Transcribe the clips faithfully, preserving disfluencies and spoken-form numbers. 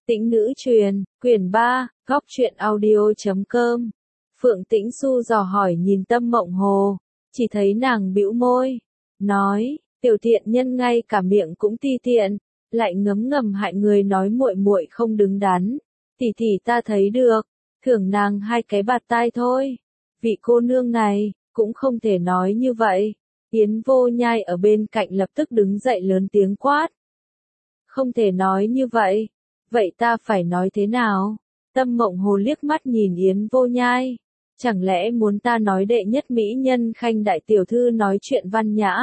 Tĩnh nữ truyền, quyển ba, góc truyện audio chấm com. Phượng Tĩnh Xu dò hỏi nhìn Tâm Mộng Hồ, chỉ thấy nàng bĩu môi, nói, tiểu tiện nhân ngay cả miệng cũng ti tiện, lại ngấm ngầm hại người nói muội muội không đứng đắn. Tỷ tỷ ta thấy được, thưởng nàng hai cái bạt tai thôi. Vị cô nương này, cũng không thể nói như vậy. Yến Vô Nhai ở bên cạnh lập tức đứng dậy lớn tiếng quát. Không thể nói như vậy. Vậy ta phải nói thế nào? Tâm Mộng Hồ liếc mắt nhìn Yến Vô Nhai. Chẳng lẽ muốn ta nói đệ nhất mỹ nhân Khanh đại tiểu thư nói chuyện văn nhã?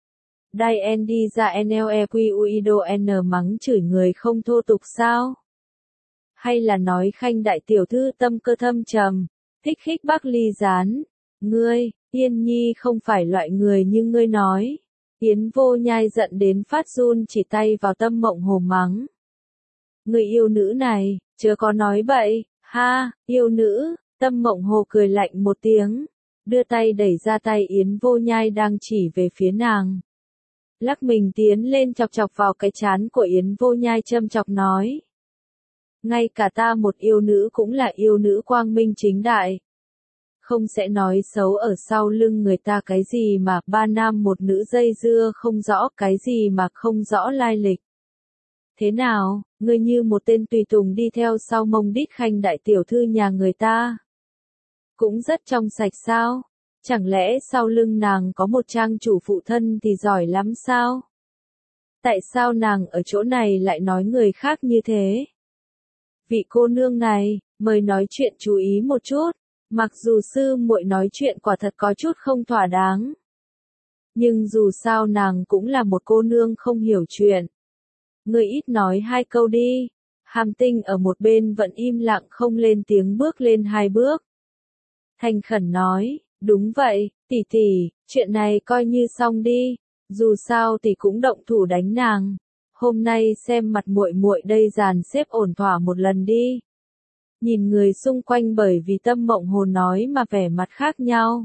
Đai en đi ra en lờ e quy u i đô n mắng chửi người không thô tục sao? Hay là nói Khanh đại tiểu thư tâm cơ thâm trầm, thích khích bác ly gián? Ngươi, Yên Nhi không phải loại người như ngươi nói. Yến Vô Nhai giận đến phát run chỉ tay vào Tâm Mộng Hồ mắng. Người yêu nữ này, chớ có nói bậy, ha, yêu nữ. Tâm Mộng Hồ cười lạnh một tiếng, đưa tay đẩy ra tay Yến Vô Nhai đang chỉ về phía nàng. Lắc mình tiến lên chọc chọc vào cái trán của Yến Vô Nhai châm chọc nói. Ngay cả ta một yêu nữ cũng là yêu nữ quang minh chính đại. Không sẽ nói xấu ở sau lưng người ta cái gì mà ba nam một nữ dây dưa không rõ cái gì mà không rõ lai lịch. Thế nào, ngươi như một tên tùy tùng đi theo sau mông đít Khanh đại tiểu thư nhà người ta. Cũng rất trong sạch sao? Chẳng lẽ sau lưng nàng có một trang chủ phụ thân thì giỏi lắm sao? Tại sao nàng ở chỗ này lại nói người khác như thế? Vị cô nương này, mời nói chuyện chú ý một chút, mặc dù sư muội nói chuyện quả thật có chút không thỏa đáng. Nhưng dù sao nàng cũng là một cô nương không hiểu chuyện. Ngươi ít nói hai câu đi. Hàm Tinh ở một bên vẫn im lặng không lên tiếng bước lên hai bước. Thành khẩn nói, đúng vậy, tỷ tỷ, chuyện này coi như xong đi, dù sao tỷ cũng động thủ đánh nàng. Hôm nay xem mặt muội muội đây dàn xếp ổn thỏa một lần đi. Nhìn người xung quanh bởi vì Tâm Mộng Hồ nói mà vẻ mặt khác nhau.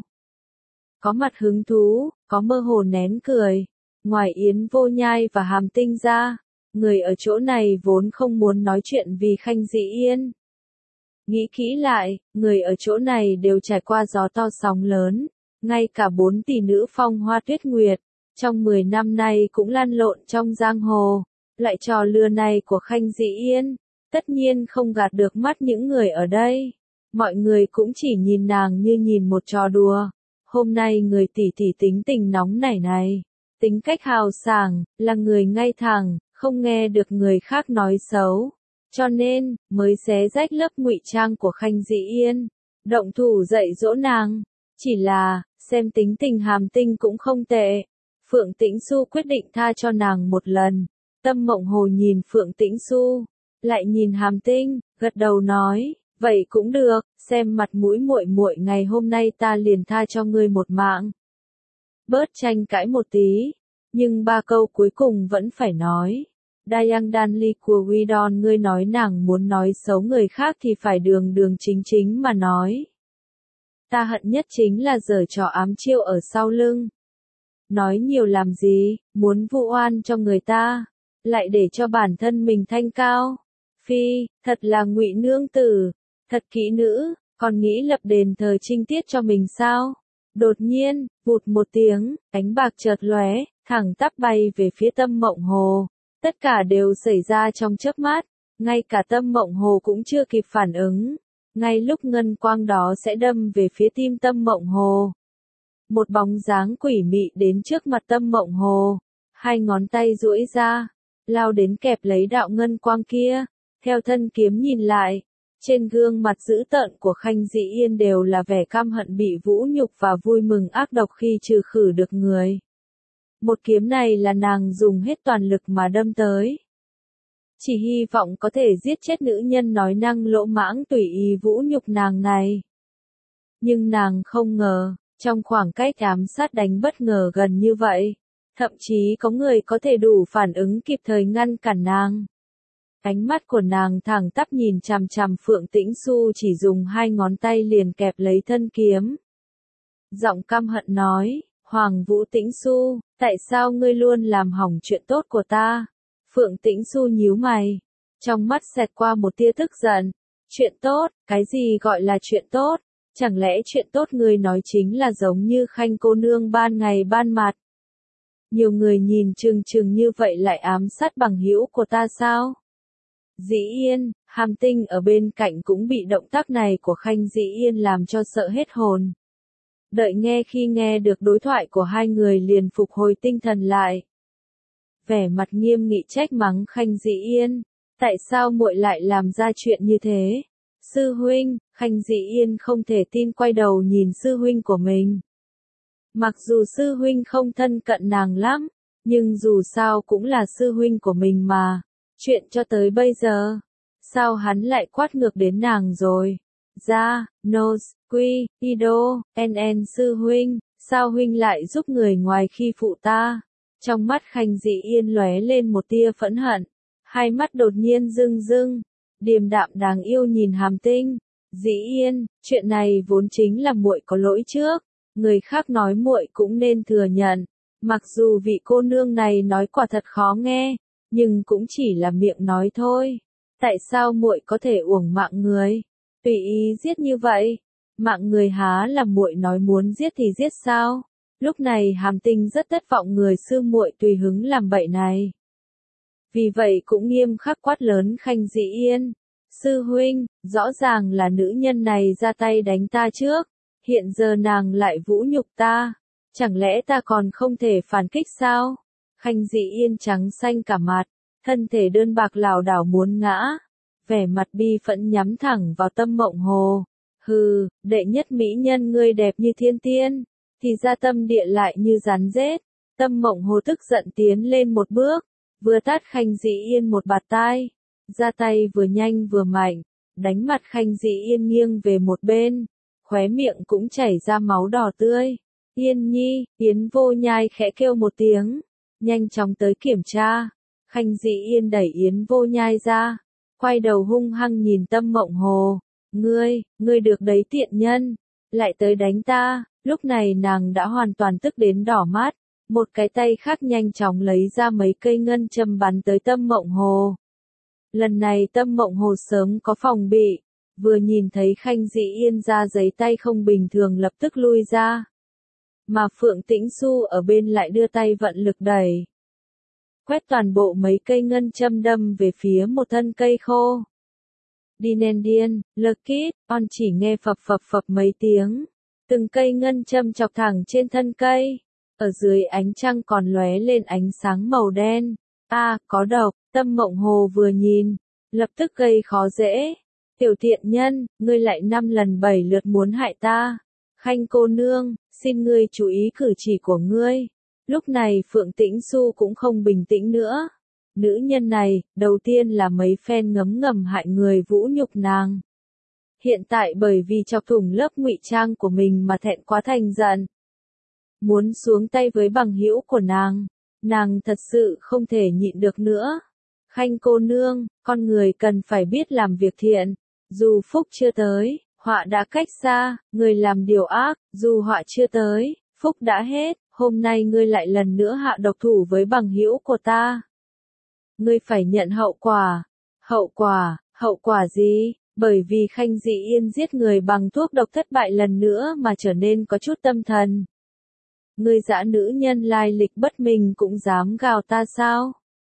Có mặt hứng thú, có mơ hồ nén cười. Ngoài Yến Vô Nhai và Hàm Tinh ra, người ở chỗ này vốn không muốn nói chuyện vì Khanh Dĩ Yên. Nghĩ kỹ lại, người ở chỗ này đều trải qua gió to sóng lớn, ngay cả bốn tỷ nữ Phong Hoa Tuyết Nguyệt, trong mười năm nay cũng lăn lộn trong giang hồ, loại trò lừa này của Khanh Dĩ Yên, tất nhiên không gạt được mắt những người ở đây. Mọi người cũng chỉ nhìn nàng như nhìn một trò đùa. Hôm nay người tỷ tỷ tính tình nóng nảy này, tính cách hào sảng, là người ngay thẳng, không nghe được người khác nói xấu. Cho nên, mới xé rách lớp ngụy trang của Khanh Dĩ Yên, động thủ dạy dỗ nàng. Chỉ là, xem tính tình Hàm Tinh cũng không tệ. Phượng Tĩnh Xu quyết định tha cho nàng một lần. Tâm Mộng Hồ nhìn Phượng Tĩnh Xu, lại nhìn Hàm Tinh, gật đầu nói, vậy cũng được, xem mặt mũi muội muội ngày hôm nay ta liền tha cho ngươi một mạng. Bớt tranh cãi một tí, nhưng ba câu cuối cùng vẫn phải nói. Dayang Danli của Widon ngươi nói nàng muốn nói xấu người khác thì phải đường đường chính chính mà nói. Ta hận nhất chính là giở trò ám chiêu ở sau lưng. Nói nhiều làm gì, muốn vu oan cho người ta, lại để cho bản thân mình thanh cao. Phi, thật là ngụy nương tử, thật kỹ nữ, còn nghĩ lập đền thờ trinh tiết cho mình sao? Đột nhiên, vụt một tiếng, ánh bạc chợt lóe, thẳng tắp bay về phía Tâm Mộng Hồ. Tất cả đều xảy ra trong chớp mắt, ngay cả Tâm Mộng Hồ cũng chưa kịp phản ứng. Ngay lúc ngân quang đó sẽ đâm về phía tim Tâm Mộng Hồ. Một bóng dáng quỷ mị đến trước mặt Tâm Mộng Hồ, hai ngón tay duỗi ra, lao đến kẹp lấy đạo ngân quang kia, theo thân kiếm nhìn lại. Trên gương mặt dữ tợn của Khanh Dĩ Yên đều là vẻ căm hận bị vũ nhục và vui mừng ác độc khi trừ khử được người. Một kiếm này là nàng dùng hết toàn lực mà đâm tới. Chỉ hy vọng có thể giết chết nữ nhân nói năng lỗ mãng tùy ý vũ nhục nàng này. Nhưng nàng không ngờ, trong khoảng cách ám sát đánh bất ngờ gần như vậy, thậm chí có người có thể đủ phản ứng kịp thời ngăn cản nàng. Ánh mắt của nàng thẳng tắp nhìn chằm chằm Phượng Tĩnh Xu chỉ dùng hai ngón tay liền kẹp lấy thân kiếm. Giọng căm hận nói, Hoàng Vũ Tĩnh Xu, tại sao ngươi luôn làm hỏng chuyện tốt của ta? Phượng Tĩnh Xu nhíu mày, trong mắt xẹt qua một tia tức giận. Chuyện tốt, cái gì gọi là chuyện tốt? Chẳng lẽ chuyện tốt ngươi nói chính là giống như Khanh cô nương ban ngày ban mặt? Nhiều người nhìn chừng chừng như vậy lại ám sát bằng hữu của ta sao? Dĩ Yên, Hàm Tinh ở bên cạnh cũng bị động tác này của Khanh Dĩ Yên làm cho sợ hết hồn. Đợi nghe khi nghe được đối thoại của hai người liền phục hồi tinh thần lại. Vẻ mặt nghiêm nghị trách mắng Khanh Dĩ Yên, tại sao muội lại làm ra chuyện như thế? Sư huynh, Khanh Dĩ Yên không thể tin quay đầu nhìn sư huynh của mình. Mặc dù sư huynh không thân cận nàng lắm, nhưng dù sao cũng là sư huynh của mình mà. Chuyện cho tới bây giờ, sao hắn lại quát ngược đến nàng rồi? Ra, Nose, Quy, Ido, en en sư huynh, sao huynh lại giúp người ngoài khi phụ ta? Trong mắt Khanh Dĩ Yên lóe lên một tia phẫn hận, hai mắt đột nhiên rưng rưng, điềm đạm đáng yêu nhìn Hàm Tinh. Dĩ Yên, chuyện này vốn chính là muội có lỗi trước, người khác nói muội cũng nên thừa nhận. Mặc dù vị cô nương này nói quả thật khó nghe, nhưng cũng chỉ là miệng nói thôi. Tại sao muội có thể uổng mạng người, tùy ý giết như vậy? Mạng người há là muội nói muốn giết thì giết sao? Lúc này Hàm Tinh rất thất vọng người sư muội tùy hứng làm bậy này. Vì vậy cũng nghiêm khắc quát lớn Khanh Dĩ Yên. Sư huynh, rõ ràng là nữ nhân này ra tay đánh ta trước, hiện giờ nàng lại vũ nhục ta. Chẳng lẽ ta còn không thể phản kích sao? Khanh Dĩ Yên trắng xanh cả mặt, thân thể đơn bạc lảo đảo muốn ngã, vẻ mặt bi phẫn nhắm thẳng vào Tâm Mộng Hồ. Hừ, đệ nhất mỹ nhân ngươi đẹp như thiên tiên, thì ra tâm địa lại như rắn rết. Tâm Mộng Hồ tức giận tiến lên một bước, vừa tát Khanh Dĩ Yên một bạt tai, ra tay vừa nhanh vừa mạnh, đánh mặt Khanh Dĩ Yên nghiêng về một bên, khóe miệng cũng chảy ra máu đỏ tươi. Yên nhi, Yến Vô Nhai khẽ kêu một tiếng, nhanh chóng tới kiểm tra. Khanh Dĩ Yên đẩy Yến Vô Nhai ra, quay đầu hung hăng nhìn Tâm Mộng Hồ. Ngươi, ngươi được đấy tiện nhân, lại tới đánh ta. Lúc này nàng đã hoàn toàn tức đến đỏ mắt, một cái tay khác nhanh chóng lấy ra mấy cây ngân châm bắn tới Tâm Mộng Hồ. Lần này Tâm Mộng Hồ sớm có phòng bị, vừa nhìn thấy Khanh Dĩ Yên ra giấy tay không bình thường lập tức lui ra. Mà Phượng Tĩnh Xu ở bên lại đưa tay vận lực đẩy, quét toàn bộ mấy cây ngân châm đâm về phía một thân cây khô. Dinendian, Lekit, on chỉ nghe phập phập phập mấy tiếng, từng cây ngân châm chọc thẳng trên thân cây, ở dưới ánh trăng còn lóe lên ánh sáng màu đen. A, à, có độc. Tâm Mộng Hồ vừa nhìn, lập tức gây khó dễ. Tiểu tiện nhân, ngươi lại năm lần bảy lượt muốn hại ta. Khanh cô nương, xin ngươi chú ý cử chỉ của ngươi. Lúc này Phượng Tĩnh Xu cũng không bình tĩnh nữa. Nữ nhân này, đầu tiên là mấy phen ngấm ngầm hại người vũ nhục nàng. Hiện tại bởi vì chọc thủng lớp ngụy trang của mình mà thẹn quá thành giận, muốn xuống tay với bằng hữu của nàng, nàng thật sự không thể nhịn được nữa. Khanh cô nương, con người cần phải biết làm việc thiện, dù phúc chưa tới, họa đã cách xa, người làm điều ác, dù họa chưa tới, phúc đã hết, hôm nay ngươi lại lần nữa hạ độc thủ với bằng hữu của ta. Ngươi phải nhận hậu quả. Hậu quả, hậu quả gì? Bởi vì Khanh Dĩ Yên giết người bằng thuốc độc thất bại lần nữa mà trở nên có chút tâm thần. Ngươi dã nữ nhân lai lịch bất minh cũng dám gào ta sao?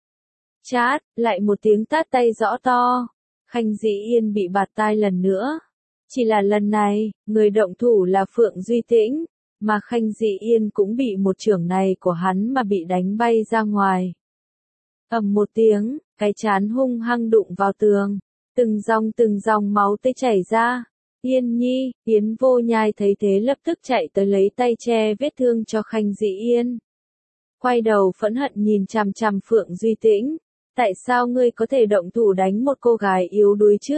Chát, lại một tiếng tát tay rõ to. Khanh Dĩ Yên bị bạt tai lần nữa. Chỉ là lần này, người động thủ là Phượng Duy Tĩnh, mà Khanh Dĩ Yên cũng bị một chưởng này của hắn mà bị đánh bay ra ngoài. Ầm một tiếng, cái chán hung hăng đụng vào tường, từng dòng từng dòng máu tươi chảy ra. Yên nhi, Yến Vô Nhai thấy thế lập tức chạy tới lấy tay che vết thương cho Khanh Dĩ Yên. Quay đầu phẫn hận nhìn chằm chằm Phượng Duy Tĩnh, tại sao ngươi có thể động thủ đánh một cô gái yếu đuối chứ?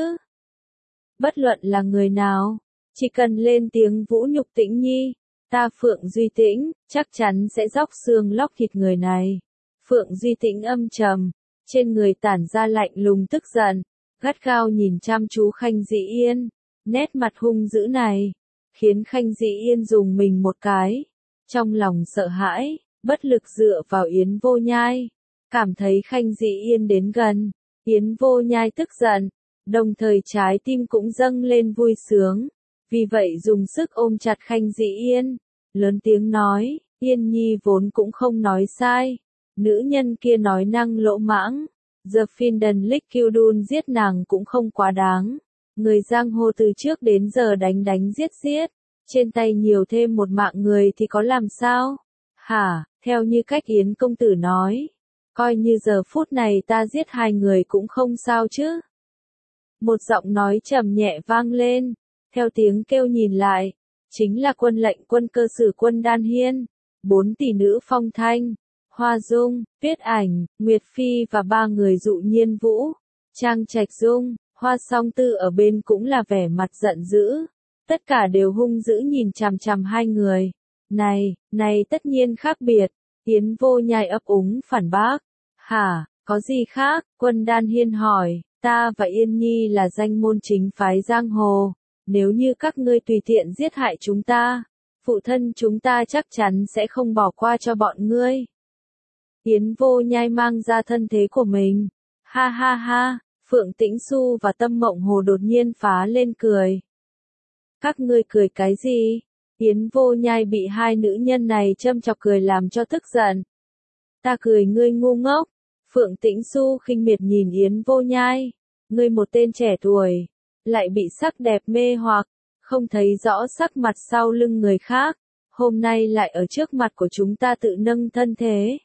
Bất luận là người nào, chỉ cần lên tiếng vũ nhục Tĩnh nhi, ta Phượng Duy Tĩnh, chắc chắn sẽ róc xương lóc thịt người này. Phượng Duy Tĩnh âm trầm, trên người tản ra lạnh lùng tức giận, gắt gao nhìn chăm chú Khanh Dĩ Yên, nét mặt hung dữ này, khiến Khanh Dĩ Yên dùng mình một cái, trong lòng sợ hãi, bất lực dựa vào Yến Vô Nhai, cảm thấy Khanh Dĩ Yên đến gần, Yến Vô Nhai tức giận, đồng thời trái tim cũng dâng lên vui sướng. Vì vậy dùng sức ôm chặt Khanh Dĩ Yên, lớn tiếng nói, Yên Nhi vốn cũng không nói sai. Nữ nhân kia nói năng lỗ mãng, giờ Phinden Likudun giết nàng cũng không quá đáng. Người giang hồ từ trước đến giờ đánh đánh giết giết, trên tay nhiều thêm một mạng người thì có làm sao? Hả, theo như cách Yến công tử nói, coi như giờ phút này ta giết hai người cũng không sao chứ. Một giọng nói trầm nhẹ vang lên, theo tiếng kêu nhìn lại, chính là quân lệnh quân cơ sử quân Đan Hiên, bốn tỷ nữ Phong Thanh, Hoa Dung, Tuyết Ảnh, Nguyệt Phi và ba người Dụ Nhiên Vũ, Trang Trạch Dung, Hoa Song Tư ở bên cũng là vẻ mặt giận dữ, tất cả đều hung dữ nhìn chằm chằm hai người. Này, này tất nhiên khác biệt, Yến Vô Nhai ấp úng phản bác. Hả, có gì khác? Quân Đan Hiên hỏi, ta và Yên Nhi là danh môn chính phái giang hồ, nếu như các ngươi tùy tiện giết hại chúng ta, phụ thân chúng ta chắc chắn sẽ không bỏ qua cho bọn ngươi. Yến Vô Nhai mang ra thân thế của mình. Ha ha ha, Phượng Tĩnh Xu và Tâm Mộng Hồ đột nhiên phá lên cười. Các ngươi cười cái gì? Yến Vô Nhai bị hai nữ nhân này châm chọc cười làm cho tức giận. Ta cười ngươi ngu ngốc. Phượng Tĩnh Xu khinh miệt nhìn Yến Vô Nhai. Ngươi một tên trẻ tuổi, lại bị sắc đẹp mê hoặc, không thấy rõ sắc mặt sau lưng người khác, hôm nay lại ở trước mặt của chúng ta tự nâng thân thế.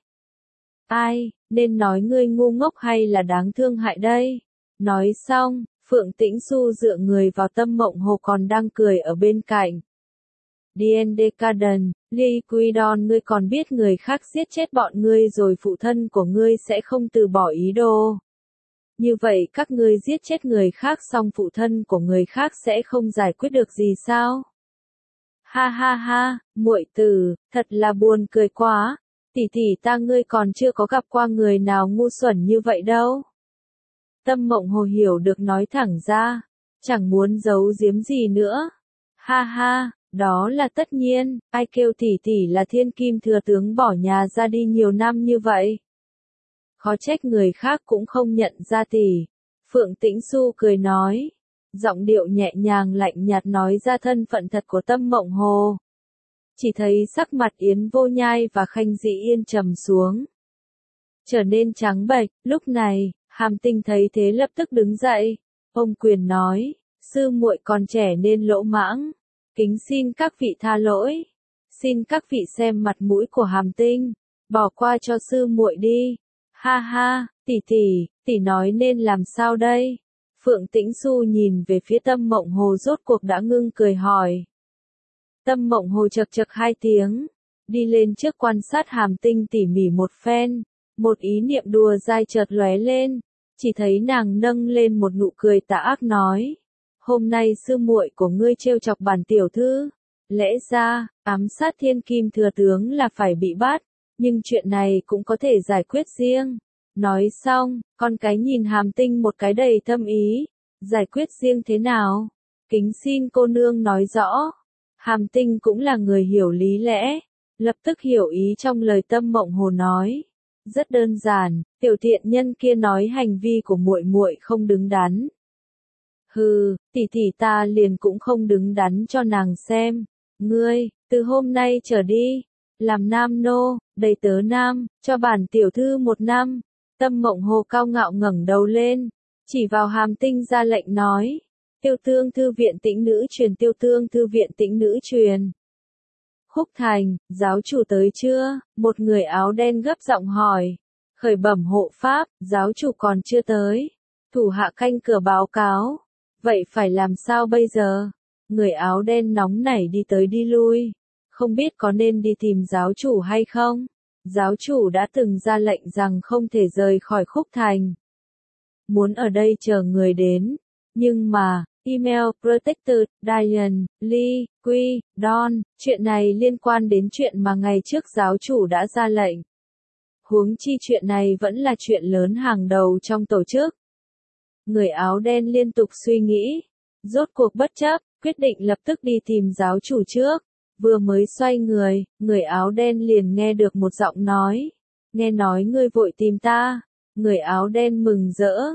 Ai, nên nói ngươi ngu ngốc hay là đáng thương hại đây? Nói xong, Phượng Tĩnh Xu dựa người vào Tâm Mộng Hồ còn đang cười ở bên cạnh. Dien Decadent, Liquidon, ngươi còn biết người khác giết chết bọn ngươi rồi phụ thân của ngươi sẽ không từ bỏ ý đồ. Như vậy các ngươi giết chết người khác xong phụ thân của người khác sẽ không giải quyết được gì sao? Ha ha ha, muội tử, thật là buồn cười quá. Tỷ tỷ ta ngươi còn chưa có gặp qua người nào ngu xuẩn như vậy đâu. Tâm Mộng Hồ hiểu được nói thẳng ra, chẳng muốn giấu giếm gì nữa. Ha ha, đó là tất nhiên, ai kêu tỷ tỷ là thiên kim thừa tướng bỏ nhà ra đi nhiều năm như vậy. Khó trách người khác cũng không nhận ra tỷ. Phượng Tĩnh Xu cười nói, giọng điệu nhẹ nhàng lạnh nhạt nói ra thân phận thật của Tâm Mộng Hồ. Chỉ thấy sắc mặt Yến Vô Nhai và Khanh Dĩ Yên trầm xuống, trở nên trắng bệch. Lúc này, Hàm Tinh thấy thế lập tức đứng dậy, ôm quyền nói, sư muội còn trẻ nên lỗ mãng, kính xin các vị tha lỗi, xin các vị xem mặt mũi của Hàm Tinh, bỏ qua cho sư muội đi. Ha ha, tỷ tỷ, tỷ nói nên làm sao đây? Phượng Tĩnh Xu nhìn về phía Tâm Mộng Hồ rốt cuộc đã ngưng cười hỏi. Tâm Mộng Hồ chậc chậc hai tiếng, đi lên trước quan sát Hàm Tinh tỉ mỉ một phen, một ý niệm đùa dai chợt lóe lên, chỉ thấy nàng nâng lên một nụ cười tà ác nói, hôm nay sư muội của ngươi trêu chọc bản tiểu thư, lẽ ra, ám sát thiên kim thừa tướng là phải bị bắt, nhưng chuyện này cũng có thể giải quyết riêng. Nói xong, con cái nhìn Hàm Tinh một cái đầy thâm ý, giải quyết riêng thế nào? Kính xin cô nương nói rõ. Hàm Tinh cũng là người hiểu lý lẽ, lập tức hiểu ý trong lời Tâm Mộng Hồ nói. Rất đơn giản, tiểu thiện nhân kia nói hành vi của muội muội không đứng đắn. Hừ, tỷ tỷ ta liền cũng không đứng đắn cho nàng xem. Ngươi, từ hôm nay trở đi, làm nam nô, đầy tớ nam, cho bản tiểu thư một năm. Tâm Mộng Hồ cao ngạo ngẩng đầu lên, chỉ vào Hàm Tinh ra lệnh nói. Tiêu tương thư viện tĩnh nữ truyền, tiêu tương thư viện tĩnh nữ truyền. Khúc Thành, giáo chủ tới chưa? Một người áo đen gấp giọng hỏi. Khởi bẩm hộ pháp, giáo chủ còn chưa tới. Thủ hạ canh cửa báo cáo. Vậy phải làm sao bây giờ? Người áo đen nóng nảy đi tới đi lui. Không biết có nên đi tìm giáo chủ hay không? Giáo chủ đã từng ra lệnh rằng không thể rời khỏi Khúc Thành. Muốn ở đây chờ người đến. Nhưng mà, email Protected, Diane, Lee, Quy, Don, chuyện này liên quan đến chuyện mà ngày trước giáo chủ đã ra lệnh. Huống chi chuyện này vẫn là chuyện lớn hàng đầu trong tổ chức. Người áo đen liên tục suy nghĩ, rốt cuộc bất chấp, quyết định lập tức đi tìm giáo chủ trước. Vừa mới xoay người, người áo đen liền nghe được một giọng nói. Nghe nói ngươi vội tìm ta. Người áo đen mừng rỡ,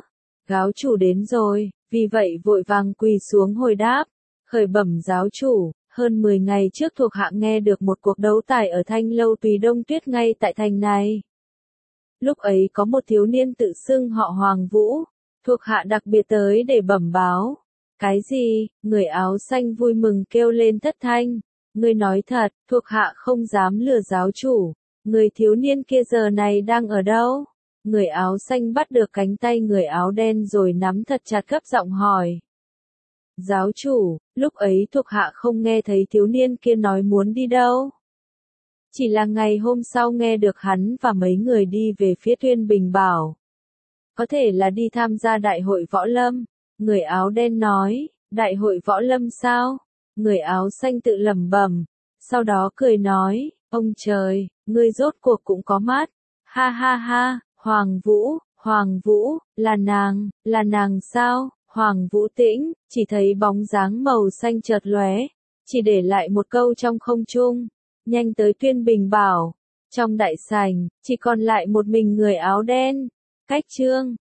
Giáo chủ đến rồi, vì vậy vội vàng quỳ xuống hồi đáp. Khởi bẩm giáo chủ, hơn mười ngày trước thuộc hạ nghe được một cuộc đấu tài ở Thanh Lâu Tùy Đông Tuyết ngay tại thành này. Lúc ấy có một thiếu niên tự xưng họ Hoàng Vũ, thuộc hạ đặc biệt tới để bẩm báo. Cái gì? Người áo xanh vui mừng kêu lên thất thanh. Ngươi nói thật, thuộc hạ không dám lừa giáo chủ. Người thiếu niên kia giờ này đang ở đâu? Người áo xanh bắt được cánh tay người áo đen rồi nắm thật chặt gấp giọng hỏi. Giáo chủ, lúc ấy thuộc hạ không nghe thấy thiếu niên kia nói muốn đi đâu. Chỉ là ngày hôm sau nghe được hắn và mấy người đi về phía Tuyên Bình Bảo. Có thể là đi tham gia đại hội võ lâm. Người áo đen nói, đại hội võ lâm sao? Người áo xanh tự lẩm bẩm, sau đó cười nói, ông trời, ngươi rốt cuộc cũng có mắt. Ha ha ha, Hoàng Vũ, Hoàng Vũ, là nàng, là nàng sao? Hoàng Vũ Tĩnh, chỉ thấy bóng dáng màu xanh chợt lóe, chỉ để lại một câu trong không trung, nhanh tới Tuyên Bình Bảo. Trong đại sảnh, chỉ còn lại một mình người áo đen. Cách chương